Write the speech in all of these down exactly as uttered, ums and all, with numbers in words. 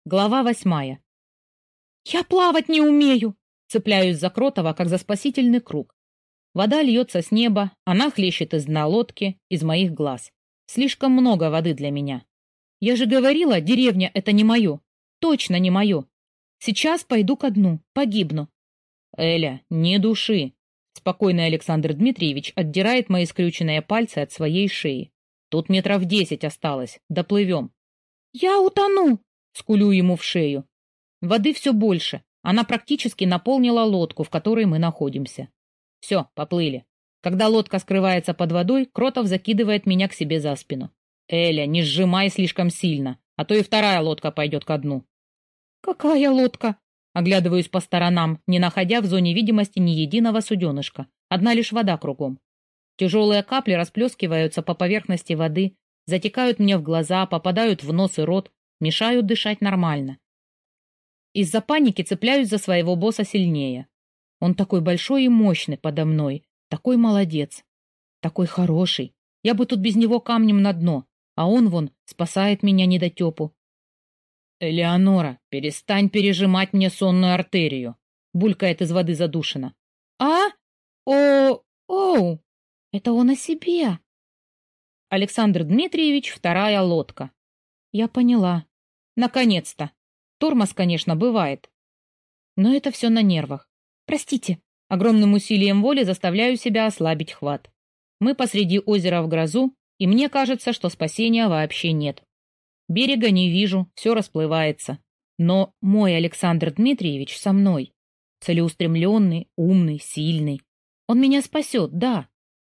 Глава восьмая. «Я плавать не умею!» Цепляюсь за Кротова, как за спасительный круг. Вода льется с неба, она хлещет из дна лодки, из моих глаз. Слишком много воды для меня. Я же говорила, деревня — это не мое. Точно не мое. Сейчас пойду ко дну, погибну. Эля, не души. Спокойный Александр Дмитриевич отдирает мои скрюченные пальцы от своей шеи. Тут метров десять осталось, доплывем. Я утону! Скулю ему в шею. Воды все больше. Она практически наполнила лодку, в которой мы находимся. Все, поплыли. Когда лодка скрывается под водой, Кротов закидывает меня к себе за спину. Эля, не сжимай слишком сильно, а то и вторая лодка пойдет ко дну. Какая лодка? Оглядываюсь по сторонам, не находя в зоне видимости ни единого суденышка. Одна лишь вода кругом. Тяжелые капли расплескиваются по поверхности воды, затекают мне в глаза, попадают в нос и рот, мешают дышать нормально. Из-за паники цепляюсь за своего босса сильнее. Он такой большой и мощный подо мной, такой молодец, такой хороший. Я бы тут без него камнем на дно, а он вон спасает меня недотепу. «Элеонора, перестань пережимать мне сонную артерию», — булькает из воды задушина. «А? О, оу, это он о себе». Александр Дмитриевич, вторая лодка. Я поняла. Наконец-то. Тормоз, конечно, бывает. Но это все на нервах. Простите. Огромным усилием воли заставляю себя ослабить хват. Мы посреди озера в грозу, и мне кажется, что спасения вообще нет. Берега не вижу, все расплывается. Но мой Александр Дмитриевич со мной. Целеустремленный, умный, сильный. Он меня спасет, да.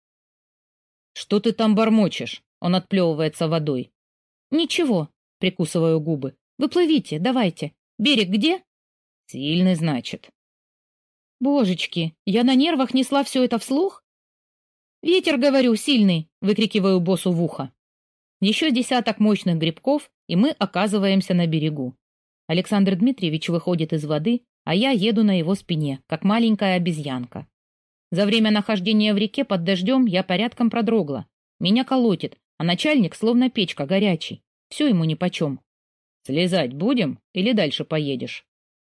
Что ты там бормочешь? Он отплевывается водой. Ничего. Прикусываю губы. Вы плывите, давайте. Берег где? Сильный, значит. Божечки, я на нервах несла все это вслух? Ветер, говорю, сильный, выкрикиваю боссу в ухо. Еще десяток мощных грибков, и мы оказываемся на берегу. Александр Дмитриевич выходит из воды, а я еду на его спине, как маленькая обезьянка. За время нахождения в реке под дождем я порядком продрогла. Меня колотит, а начальник словно печка горячий. Все ему нипочем. Слезать будем или дальше поедешь?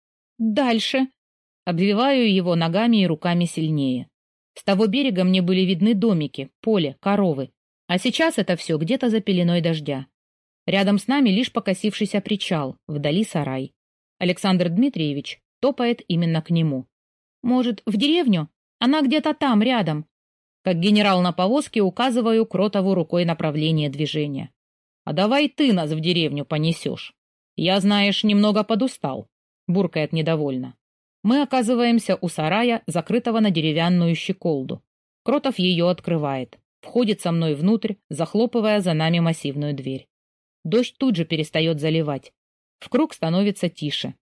Дальше. Обвиваю его ногами и руками сильнее. С того берега мне были видны домики, поле, коровы. А сейчас это все где-то за пеленой дождя. Рядом с нами лишь покосившийся причал, вдали сарай. Александр Дмитриевич топает именно к нему. Может, в деревню? Она где-то там, рядом. Как генерал на повозке указываю Кротову рукой направление движения. «А давай ты нас в деревню понесешь. Я, знаешь, немного подустал», — буркает недовольно. Мы оказываемся у сарая, закрытого на деревянную щеколду. Кротов ее открывает, входит со мной внутрь, захлопывая за нами массивную дверь. Дождь тут же перестает заливать. В круг становится тише.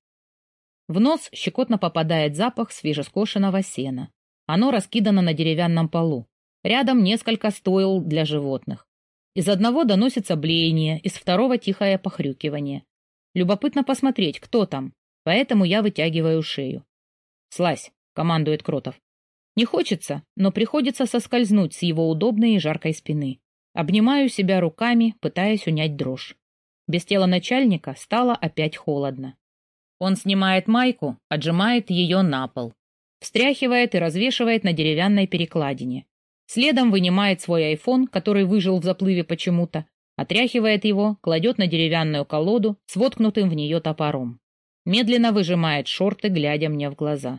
В нос щекотно попадает запах свежескошенного сена. Оно раскидано на деревянном полу. Рядом несколько стойл для животных. Из одного доносится блеяние, из второго тихое похрюкивание. Любопытно посмотреть, кто там, поэтому я вытягиваю шею. «Слазь», — командует Кротов. Не хочется, но приходится соскользнуть с его удобной и жаркой спины. Обнимаю себя руками, пытаясь унять дрожь. Без тела начальника стало опять холодно. Он снимает майку, отжимает ее на пол. Встряхивает и развешивает на деревянной перекладине. Следом вынимает свой айфон, который выжил в заплыве почему-то, отряхивает его, кладет на деревянную колоду с воткнутым в нее топором. Медленно выжимает шорты, глядя мне в глаза.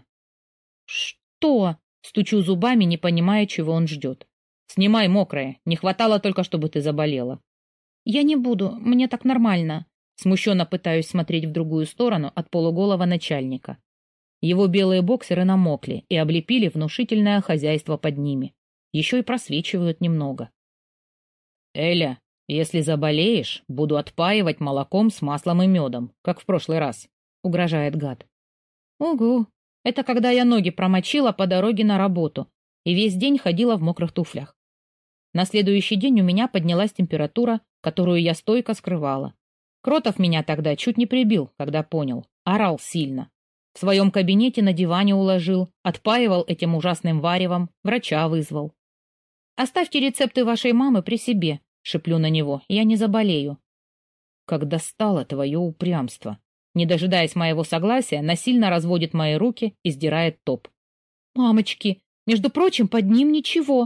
«Что?» — стучу зубами, не понимая, чего он ждет. «Снимай мокрое, не хватало только, чтобы ты заболела». «Я не буду, мне так нормально». Смущенно пытаюсь смотреть в другую сторону от полуголого начальника. Его белые боксеры намокли и облепили внушительное хозяйство под ними. Еще и просвечивают немного. «Эля, если заболеешь, буду отпаивать молоком с маслом и медом, как в прошлый раз», — угрожает гад. «Угу, это когда я ноги промочила по дороге на работу и весь день ходила в мокрых туфлях. На следующий день у меня поднялась температура, которую я стойко скрывала. Кротов меня тогда чуть не прибил, когда понял, орал сильно. В своем кабинете на диване уложил, отпаивал этим ужасным варевом, врача вызвал. «Оставьте рецепты вашей мамы при себе», — шеплю на него, — «я не заболею». «Как достало твое упрямство. Не дожидаясь моего согласия, насильно разводит мои руки и сдирает топ. «Мамочки, между прочим, под ним ничего».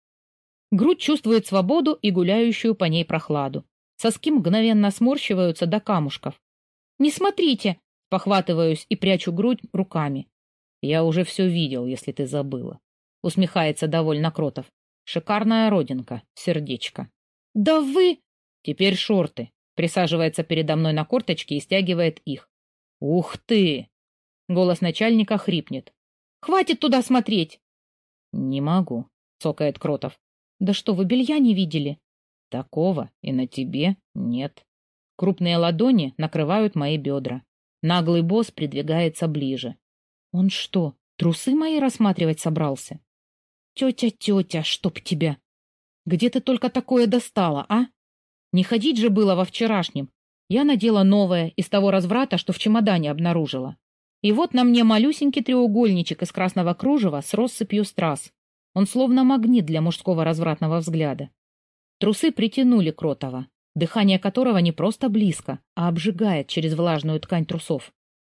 Грудь чувствует свободу и гуляющую по ней прохладу. Соски мгновенно сморщиваются до камушков. «Не смотрите!» — похватываюсь и прячу грудь руками. «Я уже все видел, если ты забыла», — усмехается довольно Кротов. «Шикарная родинка, сердечко». «Да вы...» «Теперь шорты». Присаживается передо мной на корточки и стягивает их. «Ух ты!» Голос начальника хрипнет. «Хватит туда смотреть!» «Не могу», — цокает Кротов. «Да что, вы белья не видели?» «Такого и на тебе нет». Крупные ладони накрывают мои бедра. Наглый босс придвигается ближе. «Он что, трусы мои рассматривать собрался?» «Тетя, тетя, чтоб тебя! Где ты только такое достала, а? Не ходить же было во вчерашнем. Я надела новое из того разврата, что в чемодане обнаружила. И вот на мне малюсенький треугольничек из красного кружева с россыпью страз. Он словно магнит для мужского развратного взгляда. Трусы притянули Кротова, дыхание которого не просто близко, а обжигает через влажную ткань трусов.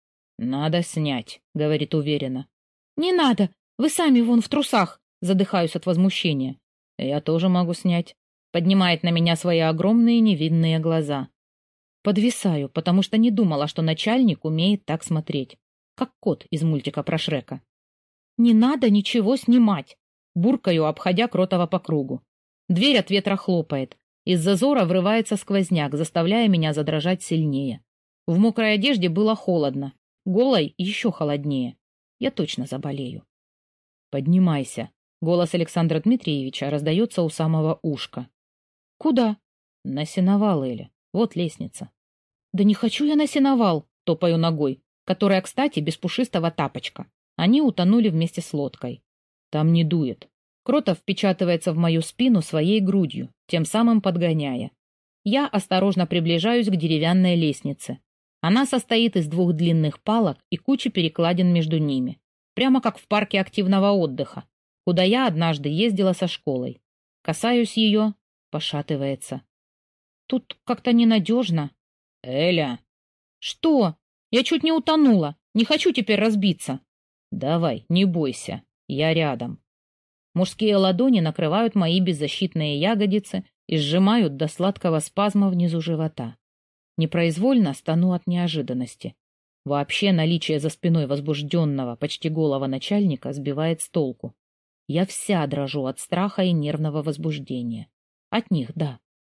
«Надо снять», — говорит уверенно. «Не надо, вы сами вон в трусах», — задыхаюсь от возмущения. «Я тоже могу снять», — поднимает на меня свои огромные невинные глаза. Подвисаю, потому что не думала, что начальник умеет так смотреть, как кот из мультика про Шрека. «Не надо ничего снимать», — буркаю, обходя Кротова по кругу. Дверь от ветра хлопает. Из зазора врывается сквозняк, заставляя меня задрожать сильнее. В мокрой одежде было холодно, голой еще холоднее. Я точно заболею. «Поднимайся», — голос Александра Дмитриевича раздается у самого ушка. «Куда?» «На сеновал, Эля. Вот лестница». «Да не хочу я на сеновал», — топаю ногой, которая, кстати, без пушистого тапочка. Они утонули вместе с лодкой. «Там не дует». Кротов впечатывается в мою спину своей грудью, тем самым подгоняя. Я осторожно приближаюсь к деревянной лестнице. Она состоит из двух длинных палок и кучи перекладин между ними. Прямо как в парке активного отдыха, куда я однажды ездила со школой. Касаюсь ее, пошатывается. Тут как-то ненадежно. «Эля!» «Что? Я чуть не утонула. Не хочу теперь разбиться». «Давай, не бойся. Я рядом». Мужские ладони накрывают мои беззащитные ягодицы и сжимают до сладкого спазма внизу живота. Непроизвольно стану от неожиданности. Вообще наличие за спиной возбужденного, почти голого начальника сбивает с толку. Я вся дрожу от страха и нервного возбуждения. От них, да.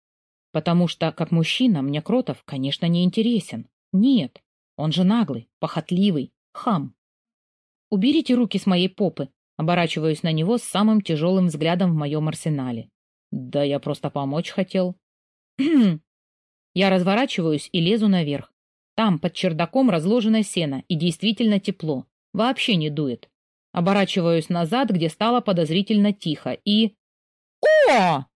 Потому что, как мужчина, мне Кротов, конечно, не интересен. Нет, он же наглый, похотливый, хам. «Уберите руки с моей попы», оборачиваюсь на него с самым тяжелым взглядом в моем арсенале. «Да я просто помочь хотел». Я разворачиваюсь и лезу наверх. Там, под чердаком, разложено сено, и действительно тепло. Вообще не дует. Оборачиваюсь назад, где стало подозрительно тихо, и... О!